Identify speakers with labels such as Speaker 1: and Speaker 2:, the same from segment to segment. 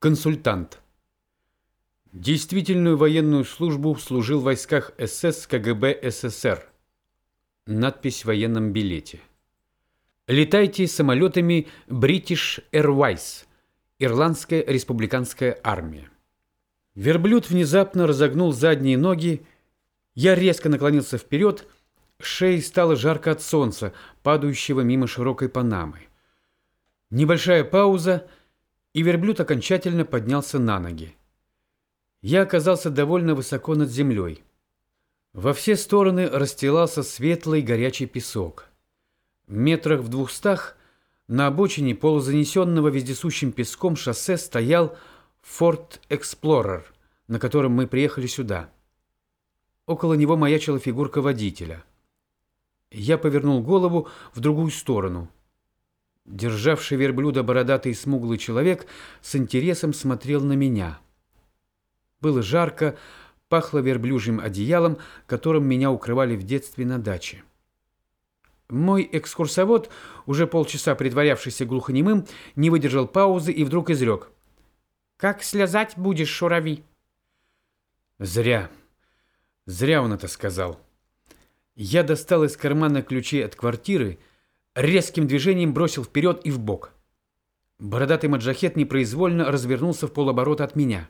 Speaker 1: Консультант. Действительную военную службу служил в войсках СС КГБ СССР. Надпись в военном билете. Летайте самолетами British Airways, Ирландская республиканская армия. Верблюд внезапно разогнул задние ноги. Я резко наклонился вперед. Шее стало жарко от солнца, падающего мимо широкой панамы. Небольшая пауза, и верблюд окончательно поднялся на ноги. Я оказался довольно высоко над землей. Во все стороны расстилался светлый горячий песок. Метрах в 200 на обочине полузанесенного вездесущим песком шоссе стоял Ford Explorer, на котором мы приехали сюда. Около него маячила фигурка водителя. Я повернул голову в другую сторону. Державший верблюда бородатый и смуглый человек с интересом смотрел на меня. Было жарко, пахло верблюжьим одеялом, которым меня укрывали в детстве на даче. Мой экскурсовод, уже полчаса притворявшийся глухонемым, не выдержал паузы и вдруг изрек: «Как слезать будешь, шурави?» Зря он это сказал. Я достал из кармана ключи от квартиры, резким движением бросил вперед и вбок. Бородатый маджахет непроизвольно развернулся в полоборота от меня.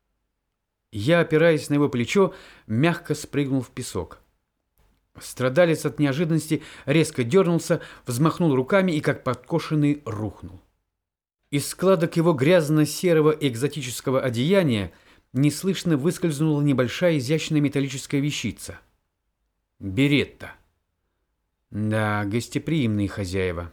Speaker 1: Я, опираясь на его плечо, мягко спрыгнул в песок. Страдалец от неожиданности резко дернулся, взмахнул руками и, как подкошенный, рухнул. Из складок его грязно-серого экзотического одеяния неслышно выскользнула небольшая изящная металлическая вещица. Беретта. Да, гостеприимные хозяева.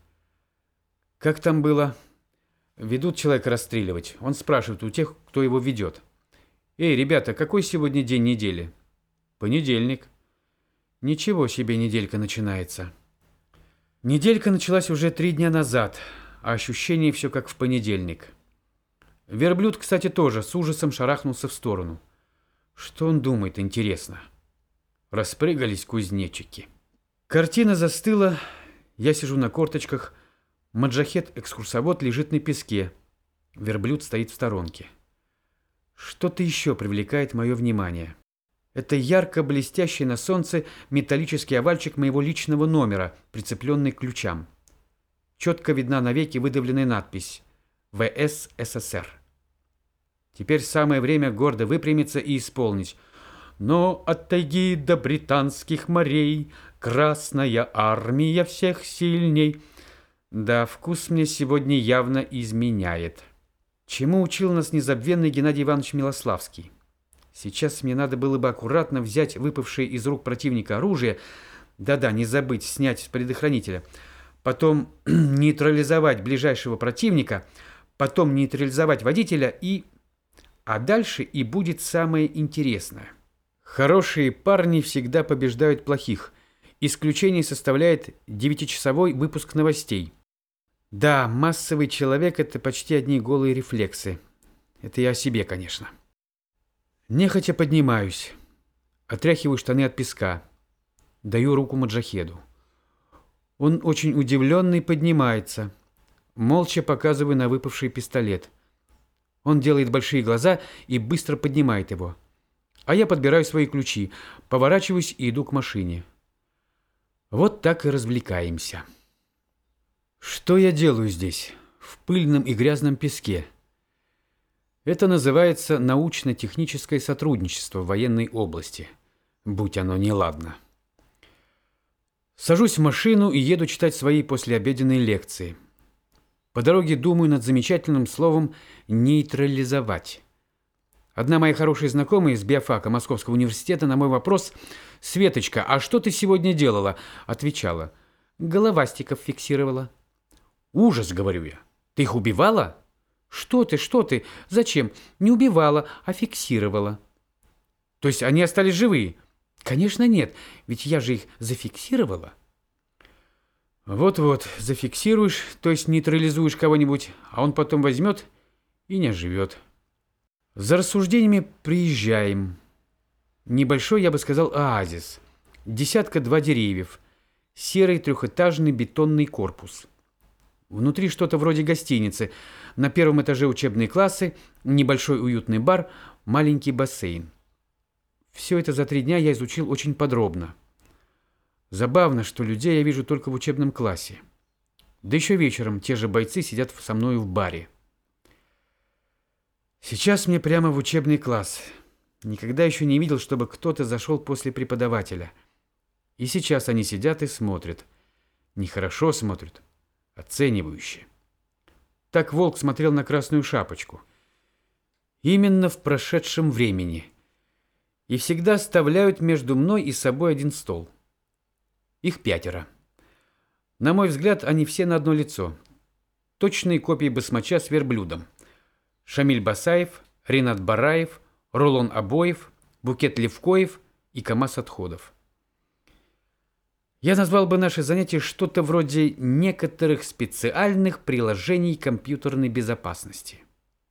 Speaker 1: Как там было? Ведут человека расстреливать. Он спрашивает у тех, кто его ведет: «Эй, ребята, какой сегодня день недели?» «Понедельник». Ничего себе, неделька начинается. Неделька началась уже 3 дня назад, а ощущение все как в понедельник. Верблюд, кстати, тоже с ужасом шарахнулся в сторону. Что он думает, интересно? Распрыгались кузнечики. Картина застыла. Я сижу на корточках. Маджахет-экскурсовод лежит на песке. Верблюд стоит в сторонке. Что-то еще привлекает мое внимание. Это ярко блестящий на солнце металлический овальчик моего личного номера, прицепленный к ключам. Четко видна навеки выдавленная надпись «ВС СССР». Теперь самое время гордо выпрямиться и исполнить: «Но от тайги до британских морей Красная армия всех сильней». Да, вкус мне сегодня явно изменяет. Чему учил нас незабвенный Геннадий Иванович Милославский? Сейчас мне надо было бы аккуратно взять выпавшее из рук противника оружие, да-да, не забыть снять с предохранителя, потом нейтрализовать ближайшего противника, потом нейтрализовать водителя и... А дальше и будет самое интересное. Хорошие парни всегда побеждают плохих. Исключение составляет 9-часовой выпуск новостей. Да, массовый человек — это почти одни голые рефлексы. Это я о себе, конечно. Нехотя поднимаюсь. Отряхиваю штаны от песка. Даю руку маджахеду. Он очень удивленный поднимается. Молча показываю на выпавший пистолет. Он делает большие глаза и быстро поднимает его. А я подбираю свои ключи, поворачиваюсь и иду к машине. Вот так и развлекаемся. Что я делаю здесь, в пыльном и грязном песке? Это называется научно-техническое сотрудничество в военной области, будь оно неладно. Сажусь в машину и еду читать свои послеобеденные лекции. По дороге думаю над замечательным словом «нейтрализовать». Одна моя хорошая знакомая из биофака Московского университета на мой вопрос: «Светочка, а что ты сегодня делала?» отвечала: «Головастиков фиксировала». «Ужас», — говорю я. «Ты их убивала?» Что ты? Зачем? Не убивала, а фиксировала». «То есть они остались живые?» «Конечно нет, ведь я же их зафиксировала». Вот-вот, зафиксируешь, то есть нейтрализуешь кого-нибудь, а он потом возьмет и не оживет. За рассуждениями приезжаем. Небольшой, я бы сказал, оазис. 10-2 деревьев. Серый трехэтажный бетонный корпус. Внутри что-то вроде гостиницы. На первом этаже учебные классы, небольшой уютный бар, маленький бассейн. Все это за 3 дня я изучил очень подробно. Забавно, что людей я вижу только в учебном классе. Да еще вечером те же бойцы сидят со мною в баре. Сейчас мне прямо в учебный класс. Никогда еще не видел, чтобы кто-то зашел после преподавателя. И сейчас они сидят и смотрят. Нехорошо смотрят, оценивающе. Так Волк смотрел на Красную Шапочку. Именно в прошедшем времени. И всегда оставляют между мной и собой один стол. Их 5. На мой взгляд, они все на одно лицо. Точные копии басмача с верблюдом. Шамиль Басаев, Ринат Бараев, рулон обоев, букет левкоев и КамАЗ отходов. Я назвал бы наше занятие что-то вроде некоторых специальных приложений компьютерной безопасности.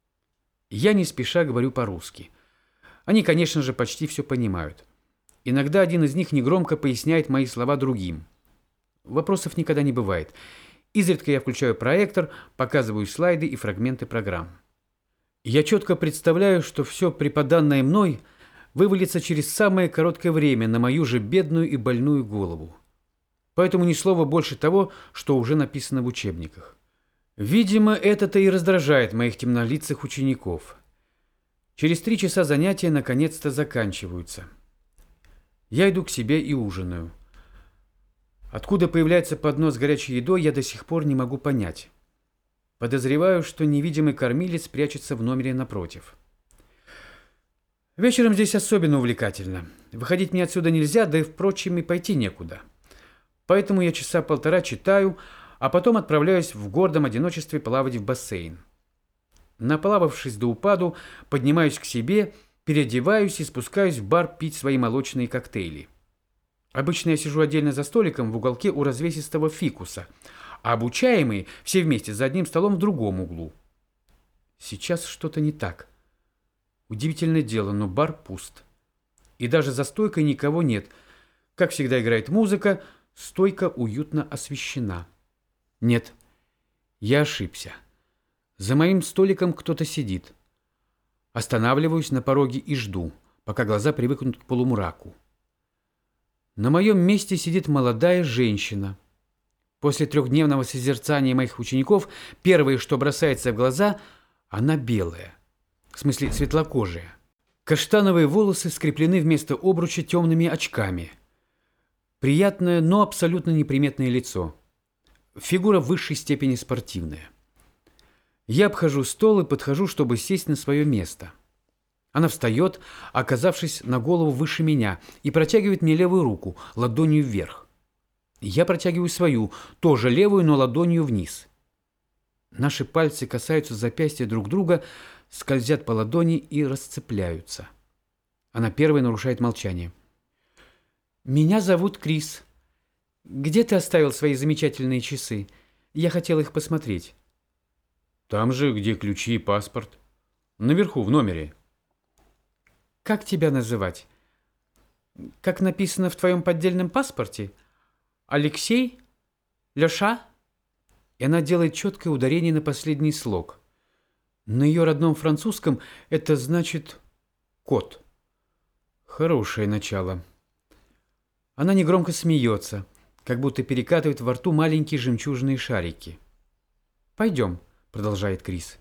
Speaker 1: Я не спеша говорю по-русски. Они, конечно же, почти все понимают. Иногда один из них негромко поясняет мои слова другим. Вопросов никогда не бывает. Изредка я включаю проектор, показываю слайды и фрагменты программ. Я четко представляю, что все преподанное мной вывалится через самое короткое время на мою же бедную и больную голову. Поэтому ни слова больше того, что уже написано в учебниках. Видимо, это-то и раздражает моих темнолицых учеников. Через 3 часа занятия наконец-то заканчиваются. Я иду к себе и ужинаю. Откуда появляется поднос с горячей едой, я до сих пор не могу понять. Подозреваю, что невидимый кормилец прячется в номере напротив. Вечером здесь особенно увлекательно. Выходить мне отсюда нельзя, да и, впрочем, и пойти некуда. Поэтому я часа 1,5 читаю, а потом отправляюсь в гордом одиночестве плавать в бассейн. Наплававшись до упаду, поднимаюсь к себе, переодеваюсь и спускаюсь в бар пить свои молочные коктейли. Обычно я сижу отдельно за столиком в уголке у развесистого фикуса, а обучаемые все вместе за одним столом в другом углу. Сейчас что-то не так. Удивительное дело, но бар пуст. И даже за стойкой никого нет. Как всегда играет музыка, стойка уютно освещена. Нет, я ошибся. За моим столиком кто-то сидит. Останавливаюсь на пороге и жду, пока глаза привыкнут к полумраку. На моем месте сидит молодая женщина. После 3-дневного созерцания моих учеников первое, что бросается в глаза, она белая. В смысле, светлокожая. Каштановые волосы скреплены вместо обруча темными очками. Приятное, но абсолютно неприметное лицо. Фигура в высшей степени спортивная. Я обхожу стол и подхожу, чтобы сесть на свое место. Она встает, оказавшись на голову выше меня, и протягивает мне левую руку, ладонью вверх. Я протягиваю свою, тоже левую, но ладонью вниз. Наши пальцы касаются запястья друг друга, скользят по ладони и расцепляются. Она первой нарушает молчание. «Меня зовут Крис. Где ты оставил свои замечательные часы? Я хотела их посмотреть».
Speaker 2: «Там же, где ключи и паспорт. Наверху, в номере».
Speaker 1: «Как тебя называть? Как написано в твоем поддельном паспорте? Алексей? Леша?» И она делает четкое ударение на последний слог. На ее родном французском это значит «кот». Хорошее начало. Она негромко смеется, как будто перекатывает во рту маленькие жемчужные шарики. «Пойдем», — продолжает Крис.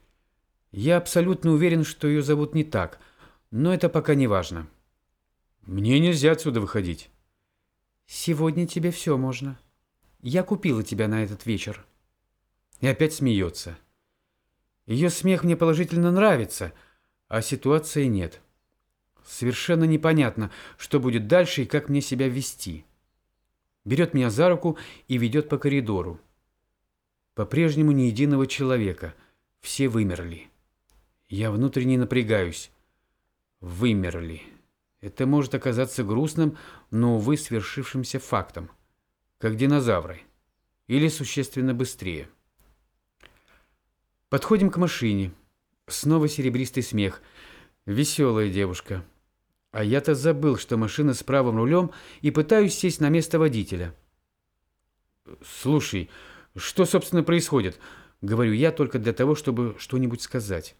Speaker 1: Я абсолютно уверен, что ее зовут не так, но это пока не важно.
Speaker 2: «Мне нельзя отсюда выходить».
Speaker 1: «Сегодня тебе все можно. Я купила тебя на этот вечер». И опять смеется. Ее смех мне положительно нравится, а ситуации нет. Совершенно непонятно, что будет дальше и как мне себя вести. Берет меня за руку и ведет по коридору. По-прежнему ни единого человека. Все вымерли. Я внутренне напрягаюсь. Вымерли. Это может оказаться грустным, но, увы, свершившимся фактом. Как динозавры. Или существенно быстрее. Подходим к машине. Снова серебристый смех. Веселая девушка. А я-то забыл, что машина с правым рулем, и пытаюсь сесть на место водителя.
Speaker 2: «Слушай, Что, собственно, происходит? Говорю я только для того, чтобы что-нибудь сказать.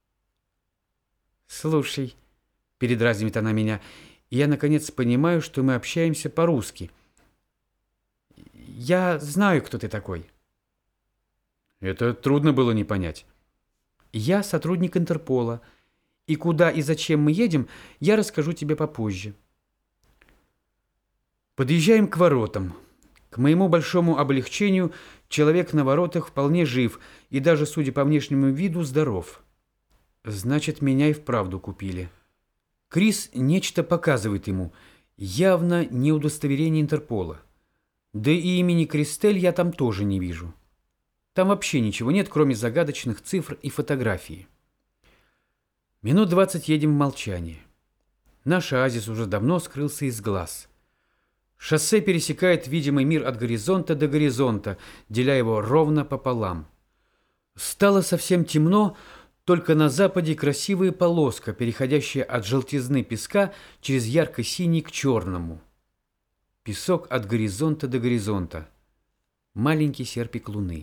Speaker 1: Слушай, передразнивает она меня, и я, наконец, понимаю, что мы общаемся по-русски. Я знаю, кто ты такой.
Speaker 2: Это трудно было не понять.
Speaker 1: Я сотрудник Интерпола, и куда и зачем мы едем, я расскажу тебе попозже. Подъезжаем к воротам. К моему большому облегчению, человек на воротах вполне жив и даже, судя по внешнему виду, здоров. Значит, меня и вправду купили. Крис нечто показывает ему, явно не удостоверение Интерпола. Да и имени Кристель я там тоже не вижу. Там вообще ничего нет, кроме загадочных цифр и фотографии. Минут 20 едем в молчании. Наш оазис уже давно скрылся из глаз. Шоссе пересекает видимый мир от горизонта до горизонта, деля его ровно пополам. Стало совсем темно, только на западе красивая полоска, переходящая от желтизны песка через ярко-синий к черному. Песок от горизонта до горизонта. Маленький серпик луны.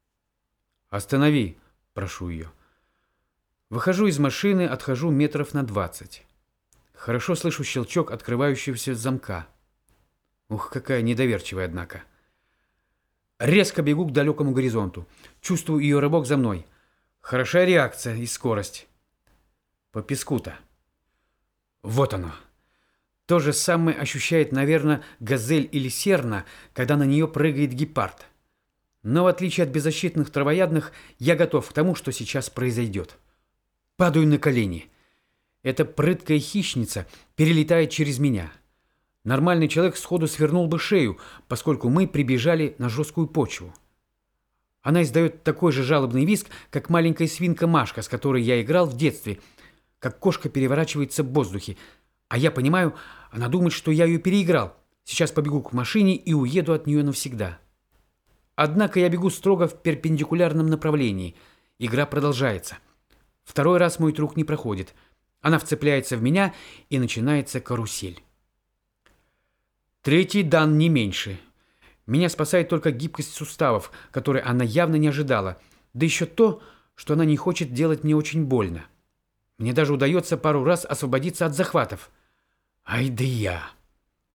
Speaker 1: «Останови!» – прошу ее. Выхожу из машины, отхожу метров на 20. Хорошо слышу щелчок открывающегося замка. Ух, какая недоверчивая, однако. Резко бегу к далекому горизонту. Чувствую ее рывок за мной. Хорошая реакция и скорость. По песку-то. Вот оно. То же самое ощущает, наверное, газель или серна, когда на нее прыгает гепард. Но в отличие от беззащитных травоядных, я готов к тому, что сейчас произойдет. Падаю на колени. Эта прыткая хищница перелетает через меня. Нормальный человек сходу свернул бы шею, поскольку мы прибежали на жесткую почву. Она издает такой же жалобный визг, как маленькая свинка Машка, с которой я играл в детстве, как кошка переворачивается в воздухе. А я понимаю, она думает, что я ее переиграл. Сейчас побегу к машине и уеду от нее навсегда. Однако я бегу строго в перпендикулярном направлении. Игра продолжается. Второй раз мой трюк не проходит. Она вцепляется в меня, и начинается карусель. Третий дан не меньше. Меня спасает только гибкость суставов, которой она явно не ожидала. Да еще то, что она не хочет делать мне очень больно. Мне даже удается пару раз освободиться от захватов. Ай да я!